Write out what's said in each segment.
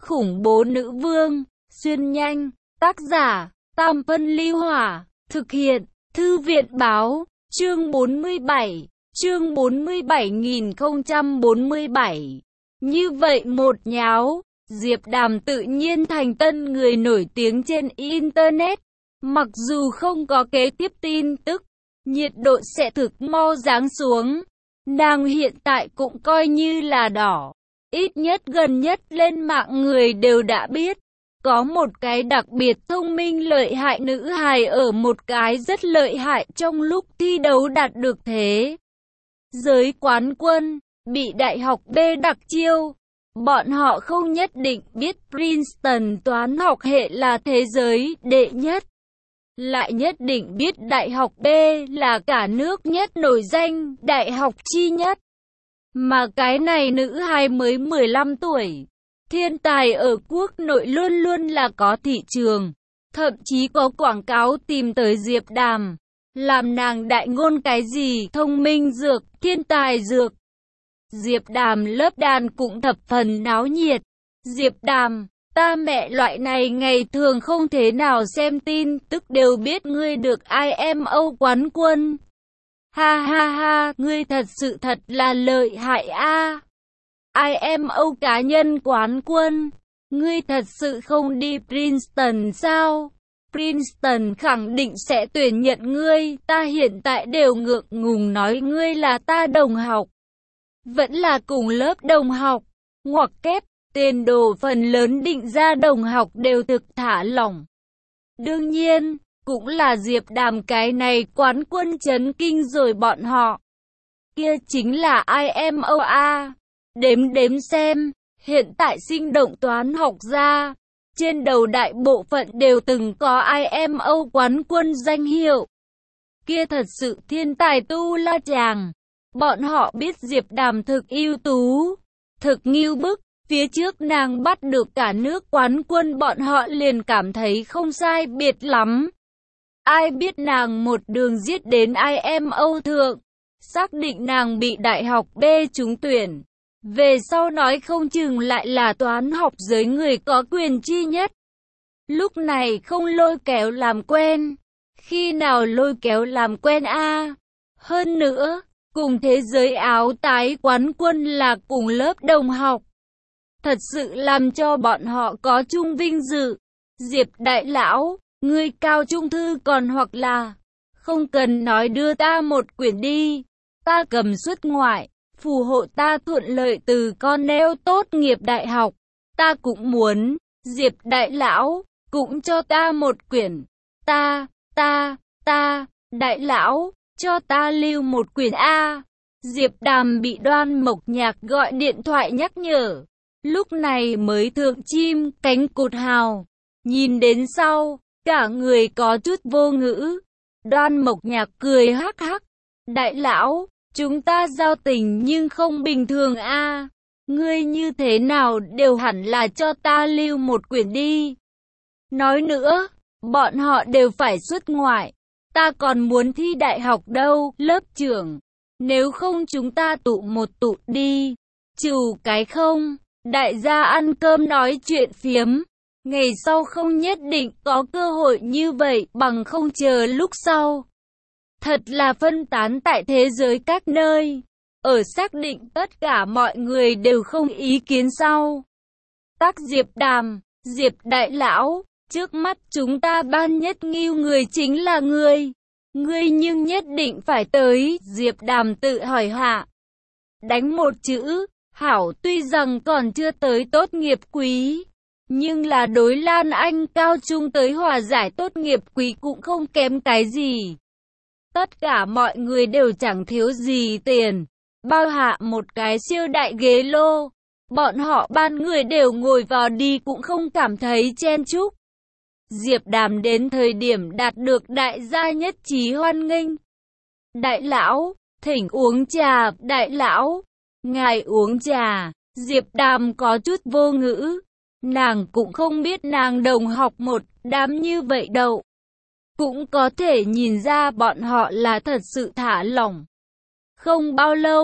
khủng bố nữ vương, xuyên nhanh, tác giả, Tam Phân Ly Hỏa, thực hiện, Thư viện Báo, chương 47, chương 47.047. Như vậy một nháo, Diệp Đàm tự nhiên thành tân người nổi tiếng trên Internet. Mặc dù không có kế tiếp tin tức, nhiệt độ sẽ thực mau giáng xuống. Nàng hiện tại cũng coi như là đỏ. Ít nhất gần nhất lên mạng người đều đã biết. Có một cái đặc biệt thông minh lợi hại nữ hài ở một cái rất lợi hại trong lúc thi đấu đạt được thế giới quán quân, bị đại học B đặc chiêu. Bọn họ không nhất định biết Princeton toán học hệ là thế giới đệ nhất, lại nhất định biết đại học B là cả nước nhất nổi danh đại học chi nhất. Mà cái này nữ hài mới 15 tuổi, thiên tài ở quốc nội luôn luôn là có thị trường, thậm chí có quảng cáo tìm tới Diệp Đàm, làm nàng đại ngôn cái gì thông minh dược, thiên tài dược. Diệp Đàm lớp đàn cũng thập phần náo nhiệt. Diệp Đàm, ta mẹ loại này ngày thường không thế nào xem tin tức đều biết ngươi được IMO quán quân. Ha ha ha, ngươi thật sự thật là lợi hại a. IMO cá nhân quán quân, ngươi thật sự không đi Princeton sao? Princeton khẳng định sẽ tuyển nhận ngươi, ta hiện tại đều ngượng ngùng nói ngươi là ta đồng học. Vẫn là cùng lớp đồng học, ngoặc kép, tiền đồ phần lớn định ra đồng học đều thực thả lỏng. Đương nhiên, cũng là Diệp Đàm cái này quán quân chấn kinh rồi bọn họ. Kia chính là IMOA. Đếm xem, hiện tại sinh động toán học ra, trên đầu đại bộ phận đều từng có IMO quán quân danh hiệu. Kia thật sự thiên tài tu la chàng. Bọn họ biết Diệp Đàm thực ưu tú, thực nghiêu bức, phía trước nàng bắt được cả nước quán quân bọn họ liền cảm thấy không sai biệt lắm. Ai biết nàng một đường giết đến IMO thượng, xác định nàng bị đại học B trúng tuyển. Về sau nói không chừng lại là toán học giới người có quyền chi nhất. Lúc này không lôi kéo làm quen, khi nào lôi kéo làm quen a? Hơn nữa, cùng thế giới áo tái quán quân là cùng lớp đồng học. Thật sự làm cho bọn họ có chung vinh dự. Diệp đại lão, ngươi cao trung thư còn hoặc là không cần nói đưa ta một quyển đi. Ta cầm xuất ngoại, phù hộ ta thuận lợi từ Cornell tốt nghiệp đại học. Ta cũng muốn, Diệp đại lão, cũng cho ta một quyển. Đại lão, cho ta lưu một quyển A. Diệp Đàm bị Đoan Mộc Nhạc gọi điện thoại nhắc nhở. Lúc này mới thượng chim cánh cụt hào. Nhìn đến sau, cả người có chút vô ngữ. Đoan Mộc Nhạc cười hắc hắc. Đại lão, chúng ta giao tình nhưng không bình thường a. Ngươi như thế nào đều hẳn là cho ta lưu một quyển đi. Nói nữa, bọn họ đều phải xuất ngoại. Ta còn muốn thi đại học đâu, lớp trưởng. Nếu không chúng ta tụ một tụ đi. Trừ cái không, đại gia ăn cơm nói chuyện phiếm. Ngày sau không nhất định có cơ hội như vậy, bằng không chờ lúc sau. Thật là phân tán tại thế giới các nơi. Ở xác định tất cả mọi người đều không ý kiến sau. Tác Diệp Đàm, Diệp đại lão, trước mắt chúng ta ban nhất nghiêu người chính là ngươi. Ngươi nhưng nhất định phải tới, Diệp Đàm tự hỏi hạ. Đánh một chữ, hảo tuy rằng còn chưa tới tốt nghiệp quý. Nhưng là đối Lan Anh cao trung tới hòa giải tốt nghiệp quý cũng không kém cái gì. Tất cả mọi người đều chẳng thiếu gì tiền. Bao hạ một cái siêu đại ghế lô. Bọn họ ban người đều ngồi vào đi cũng không cảm thấy chen chúc. Diệp Đàm đến thời điểm đạt được đại gia nhất trí hoan nghênh. Đại lão, thỉnh uống trà, đại lão. Ngài uống trà. Diệp Đàm có chút vô ngữ. Nàng cũng không biết nàng đồng học một đám như vậy đâu. Cũng có thể nhìn ra bọn họ là thật sự thả lỏng. Không bao lâu,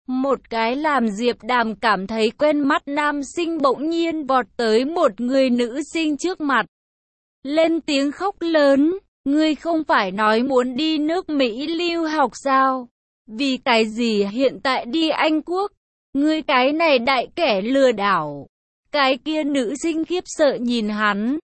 Một cái làm Diệp Đàm cảm thấy quen mắt nam sinh bỗng nhiên vọt tới một người nữ sinh trước mặt. Lên tiếng khóc lớn, ngươi không phải nói muốn đi nước Mỹ lưu học sao? Vì cái gì hiện tại đi Anh Quốc? Ngươi cái này đại kẻ lừa đảo. Cái kia nữ sinh khiếp sợ nhìn hắn.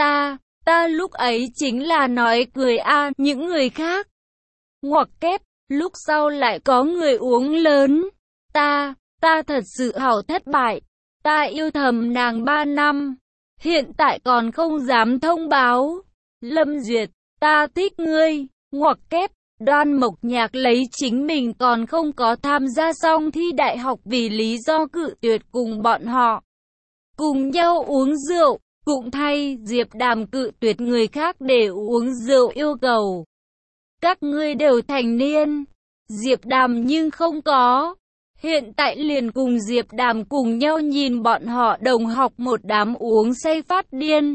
Ta lúc ấy chính là nói cười a, những người khác. Ngoặc kép, lúc sau lại có người uống lớn. Ta thật sự hảo thất bại. Ta yêu thầm nàng 3 năm. Hiện tại còn không dám thông báo. Lâm Duyệt, ta thích ngươi. Ngoặc kép, Đoan Mộc Nhạc lấy chính mình còn không có tham gia xong thi đại học vì lý do cự tuyệt cùng bọn họ. Cùng nhau uống rượu, cũng thay Diệp Đàm cự tuyệt người khác để uống rượu yêu cầu. Các ngươi đều thành niên. Diệp Đàm nhưng không có. Hiện tại liền cùng Diệp Đàm cùng nhau nhìn bọn họ đồng học một đám uống say phát điên.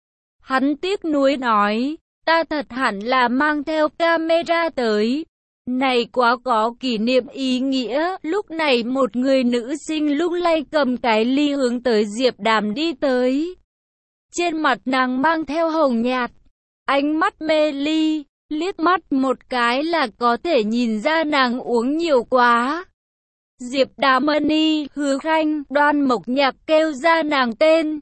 Hắn tiếc nuối nói, ta thật hẳn là mang theo camera tới. Này quá có kỷ niệm ý nghĩa. Lúc này một người nữ sinh lung lay cầm cái ly hướng tới Diệp Đàm đi tới. Trên mặt nàng mang theo hồng nhạt, ánh mắt mê ly, liếc mắt một cái là có thể nhìn ra nàng uống nhiều quá. Diệp Đàm Ân, Hứa Khanh, Đoan Mộc Nhạc kêu ra nàng tên.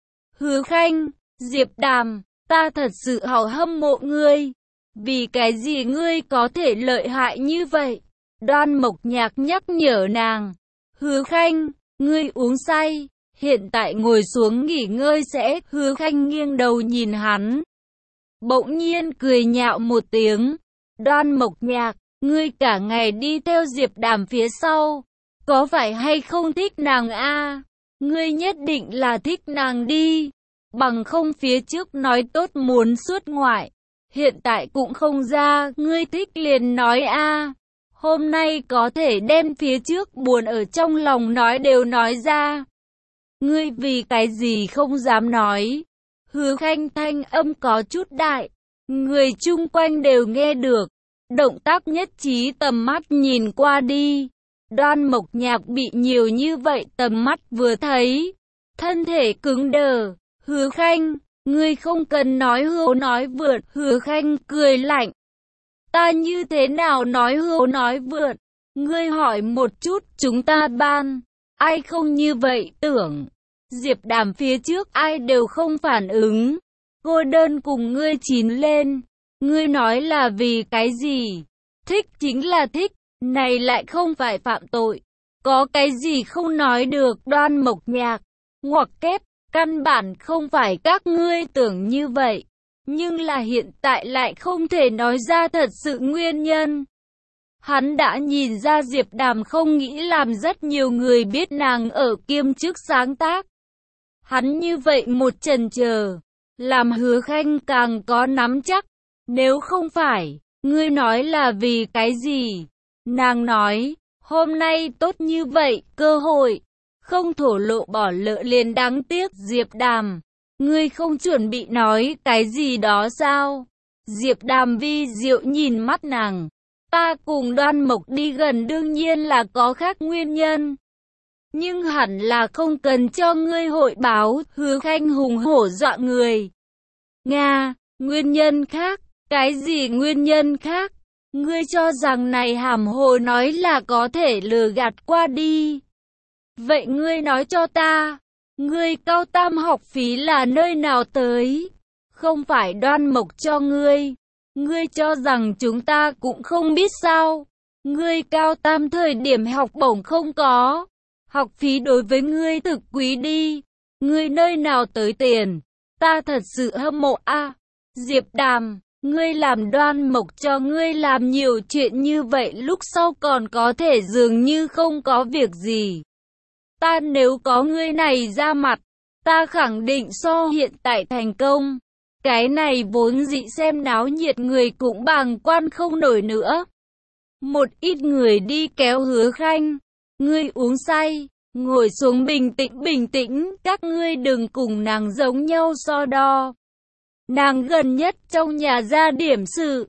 Hứa Khanh, Diệp Đàm, ta thật sự hảo hâm mộ ngươi. Vì cái gì ngươi có thể lợi hại như vậy? Đoan Mộc Nhạc nhắc nhở nàng. Hứa Khanh, ngươi uống say, hiện tại ngồi xuống nghỉ ngơi sẽ. Hứa Khanh nghiêng đầu nhìn hắn. Bỗng nhiên cười nhạo một tiếng. Đoan Mộc Nhạc, ngươi cả ngày đi theo Diệp Đàm phía sau. Có phải hay không thích nàng a? Ngươi nhất định là thích nàng đi. Bằng không phía trước nói tốt muốn xuất ngoại. Hiện tại cũng không ra, ngươi thích liền nói a. Hôm nay có thể đem phía trước buồn ở trong lòng nói đều nói ra. Ngươi vì cái gì không dám nói? Hứa Khanh thanh âm có chút đại. Người chung quanh đều nghe được. Động tác nhất trí tầm mắt nhìn qua đi. Đoan Mộc Nhạc bị nhiều như vậy tầm mắt vừa thấy. Thân thể cứng đờ. Hứa Khanh, ngươi không cần nói hưu nói vượt. Hứa Khanh cười lạnh. Ta như thế nào nói hưu nói vượt? Ngươi hỏi một chút chúng ta ban. Ai không như vậy tưởng? Diệp Đàm phía trước ai đều không phản ứng. Cô đơn cùng ngươi chín lên. Ngươi nói là vì cái gì? Thích chính là thích. Này lại không phải phạm tội. Có cái gì không nói được? Đoan Mộc Nhạc. Ngoặc kép. Căn bản không phải các ngươi tưởng như vậy. Nhưng là hiện tại lại không thể nói ra thật sự nguyên nhân. Hắn đã nhìn ra Diệp Đàm không nghĩ làm rất nhiều người biết nàng ở kiêm chức sáng tác. Hắn như vậy một chần chờ, làm Hứa Khanh càng có nắm chắc. Nếu không phải, ngươi nói là vì cái gì? Nàng nói, hôm nay tốt như vậy, cơ hội. Không thổ lộ bỏ lỡ liền đáng tiếc. Diệp Đàm, ngươi không chuẩn bị nói cái gì đó sao? Diệp Đàm vi diệu nhìn mắt nàng. Ta cùng Đoan Mộc đi gần đương nhiên là có khác nguyên nhân. Nhưng hẳn là không cần cho ngươi hội báo. Hứa Khanh hùng hổ dọa người. Nga, nguyên nhân khác? Cái gì nguyên nhân khác? Ngươi cho rằng này hàm hồ nói là có thể lừa gạt qua đi. Vậy ngươi nói cho ta, ngươi cao tam học phí là nơi nào tới? Không phải Đoan Mộc cho ngươi. Ngươi cho rằng chúng ta cũng không biết sao? Ngươi cao tam thời điểm học bổng không có. Học phí đối với ngươi thực quý đi. Ngươi nơi nào tới tiền? Ta thật sự hâm mộ a. Diệp Đàm, ngươi làm Đoan Mộc cho ngươi làm nhiều chuyện như vậy lúc sau còn có thể dường như không có việc gì. Ta nếu có ngươi này ra mặt, ta khẳng định so hiện tại thành công. Cái này vốn dĩ xem náo nhiệt người cũng bàng quan không nổi nữa. Một ít người đi kéo Hứa Khanh. Ngươi uống say, ngồi xuống bình tĩnh, các ngươi đừng cùng nàng giống nhau so đo. Nàng gần nhất trong nhà ra điểm sự.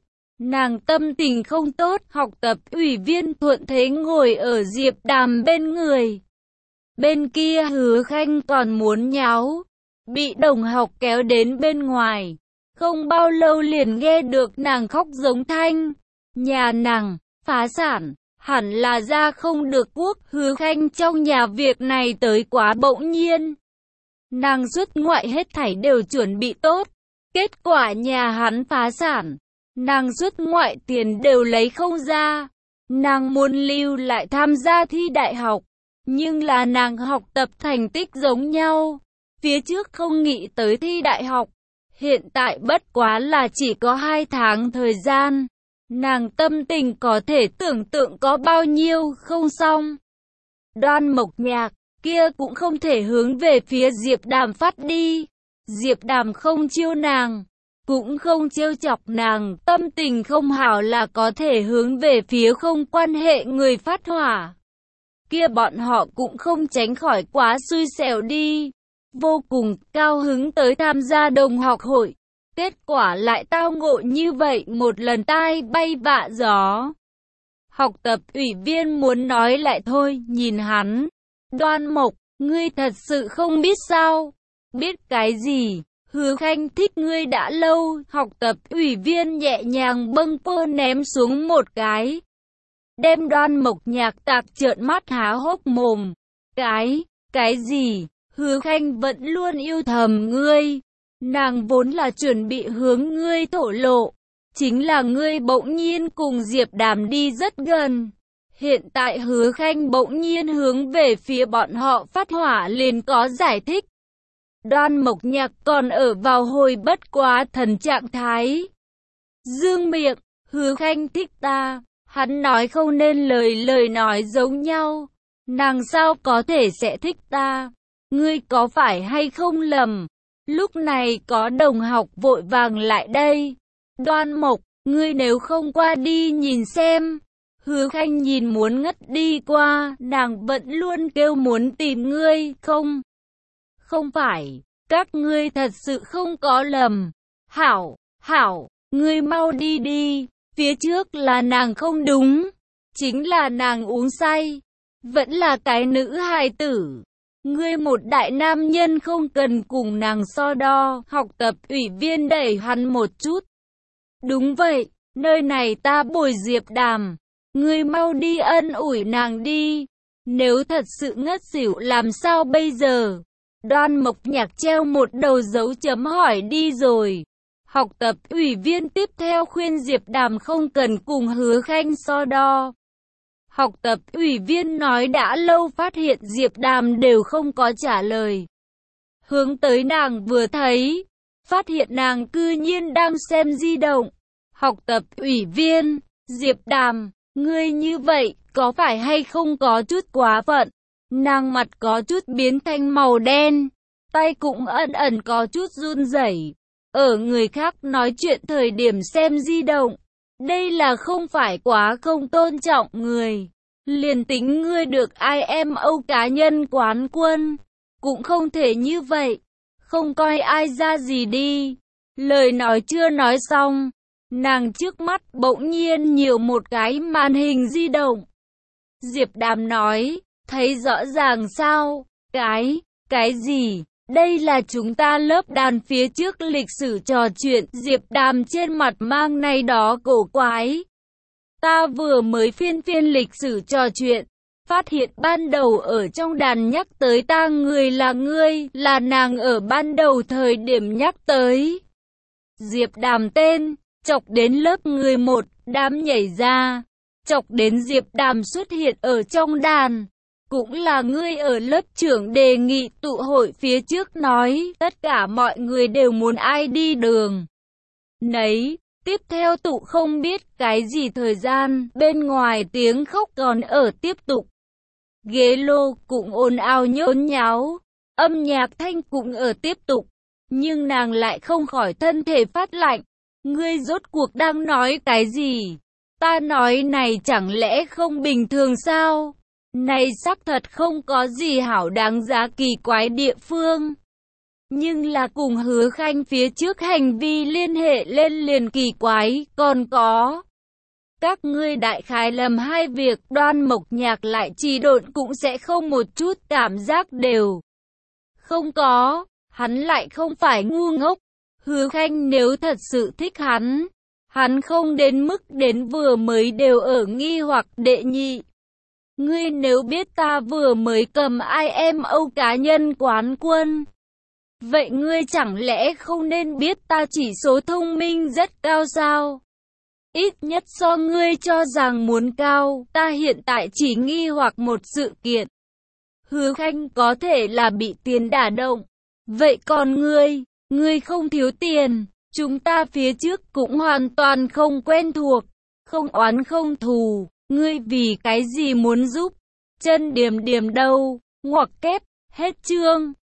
Nàng tâm tình không tốt, học tập ủy viên thuận thế ngồi ở Diệp Đàm bên người. Bên kia Hứa Khanh còn muốn nháo, bị đồng học kéo đến bên ngoài. Không bao lâu liền nghe được nàng khóc giống thanh. Nhà nàng, phá sản, hẳn là ra không được quốc. Hứa Khanh trong nhà việc này tới quá bỗng nhiên. Nàng xuất ngoại hết thảy đều chuẩn bị tốt. Kết quả nhà hắn phá sản. Nàng xuất ngoại tiền đều lấy không ra. Nàng muốn lưu lại tham gia thi đại học. Nhưng là nàng học tập thành tích giống nhau. Phía trước không nghĩ tới thi đại học. Hiện tại bất quá là chỉ có 2 tháng thời gian. Nàng tâm tình có thể tưởng tượng có bao nhiêu không xong. Đoan Mộc Nhạc kia cũng không thể hướng về phía Diệp Đàm phát đi. Diệp Đàm không chiêu nàng, cũng không trêu chọc nàng, tâm tình không hảo là có thể hướng về phía không quan hệ người phát hỏa. Kia bọn họ cũng không tránh khỏi quá xui xẻo đi. Vô cùng cao hứng tới tham gia đồng học hội. Kết quả lại tao ngộ như vậy, một lần tai bay vạ gió. Học tập ủy viên muốn nói lại thôi, nhìn hắn. Đoan Mộc, ngươi thật sự không biết sao? Biết cái gì? Hứa Khanh thích ngươi đã lâu. Học tập ủy viên nhẹ nhàng bâng quơ ném xuống một cái. Đem Đoan Mộc Nhạc tạc trợn mắt há hốc mồm. Cái gì? Hứa Khanh vẫn luôn yêu thầm ngươi. Nàng vốn là chuẩn bị hướng ngươi thổ lộ. Chính là ngươi bỗng nhiên cùng Diệp Đàm đi rất gần. Hiện tại Hứa Khanh bỗng nhiên hướng về phía bọn họ phát hỏa liền có giải thích. Đoan Mộc Nhạc còn ở vào hồi bất quá thần trạng thái. Dương miệng, Hứa Khanh thích ta. Hắn nói không nên lời nói giống nhau. Nàng sao có thể sẽ thích ta? Ngươi có phải hay không lầm? Lúc này có đồng học vội vàng lại đây. Đoan Mộc, ngươi nếu không qua đi nhìn xem. Hứa Khanh nhìn muốn ngất đi qua, nàng vẫn luôn kêu muốn tìm ngươi, không phải, các ngươi thật sự không có lầm. Hảo, ngươi mau đi đi, phía trước là nàng không đúng, chính là nàng uống say, vẫn là cái nữ hài tử. Ngươi một đại nam nhân không cần cùng nàng so đo. Học tập ủy viên đẩy hắn một chút. Đúng vậy, nơi này ta bồi Diệp Đàm. Ngươi mau đi ân ủi nàng đi. Nếu thật sự ngất xỉu làm sao bây giờ? Đoan Mộc Nhạc treo một đầu dấu chấm hỏi đi rồi. Học tập ủy viên tiếp theo khuyên Diệp Đàm không cần cùng Hứa Khanh so đo. Học tập ủy viên nói đã lâu phát hiện Diệp Đàm đều không có trả lời. Hướng tới nàng vừa thấy, phát hiện nàng cư nhiên đang xem di động. Học tập ủy viên, Diệp Đàm, ngươi như vậy, có phải hay không có chút quá phận? Nàng mặt có chút biến thành màu đen, tay cũng ẩn có chút run rẩy. Ở người khác nói chuyện thời điểm xem di động. Đây là không phải quá không tôn trọng người. Liền tính ngươi được IMO cá nhân quán quân, cũng không thể như vậy. Không coi ai ra gì đi. Lời nói chưa nói xong, nàng trước mắt bỗng nhiên nhiều một cái màn hình di động. Diệp Đàm nói, thấy rõ ràng sao? Cái gì? Đây là chúng ta lớp đàn phía trước lịch sử trò chuyện. Diệp Đàm trên mặt mang này đó cổ quái. Ta vừa mới phiên lịch sử trò chuyện, phát hiện ban đầu ở trong đàn nhắc tới ta người là ngươi, là nàng ở ban đầu thời điểm nhắc tới. Diệp Đàm tên, chọc đến lớp người một, đám nhảy ra, chọc đến Diệp Đàm xuất hiện ở trong đàn. Cũng là ngươi ở lớp trưởng đề nghị tụ hội phía trước nói, tất cả mọi người đều muốn ai đi đường nấy. Tiếp theo tụ không biết cái gì thời gian, bên ngoài tiếng khóc còn ở tiếp tục. Ghế lô cũng ồn ào nhốn nháo, âm nhạc thanh cũng ở tiếp tục. Nhưng nàng lại không khỏi thân thể phát lạnh. Ngươi rốt cuộc đang nói cái gì? Ta nói này chẳng lẽ không bình thường sao? Này xác thật không có gì hảo đáng giá kỳ quái địa phương. Nhưng là cùng Hứa Khanh phía trước hành vi liên hệ lên liền kỳ quái, còn có. Các ngươi đại khái lầm hai việc, Đoan Mộc Nhạc lại trì độn cũng sẽ không một chút cảm giác đều. Không có, hắn lại không phải ngu ngốc. Hứa Khanh nếu thật sự thích hắn không đến mức đến vừa mới đều ở nghi hoặc. Đệ nhị, ngươi nếu biết ta vừa mới cầm IMO cá nhân quán quân, vậy ngươi chẳng lẽ không nên biết ta chỉ số thông minh rất cao sao? Ít nhất so ngươi cho rằng muốn cao, ta hiện tại chỉ nghi hoặc một sự kiện. Hứa Khanh có thể là bị tiền đả động. Vậy còn ngươi không thiếu tiền, chúng ta phía trước cũng hoàn toàn không quen thuộc, không oán không thù, ngươi vì cái gì muốn giúp? Chân Điềm Điềm đâu? Ngoặc kép, hết chương.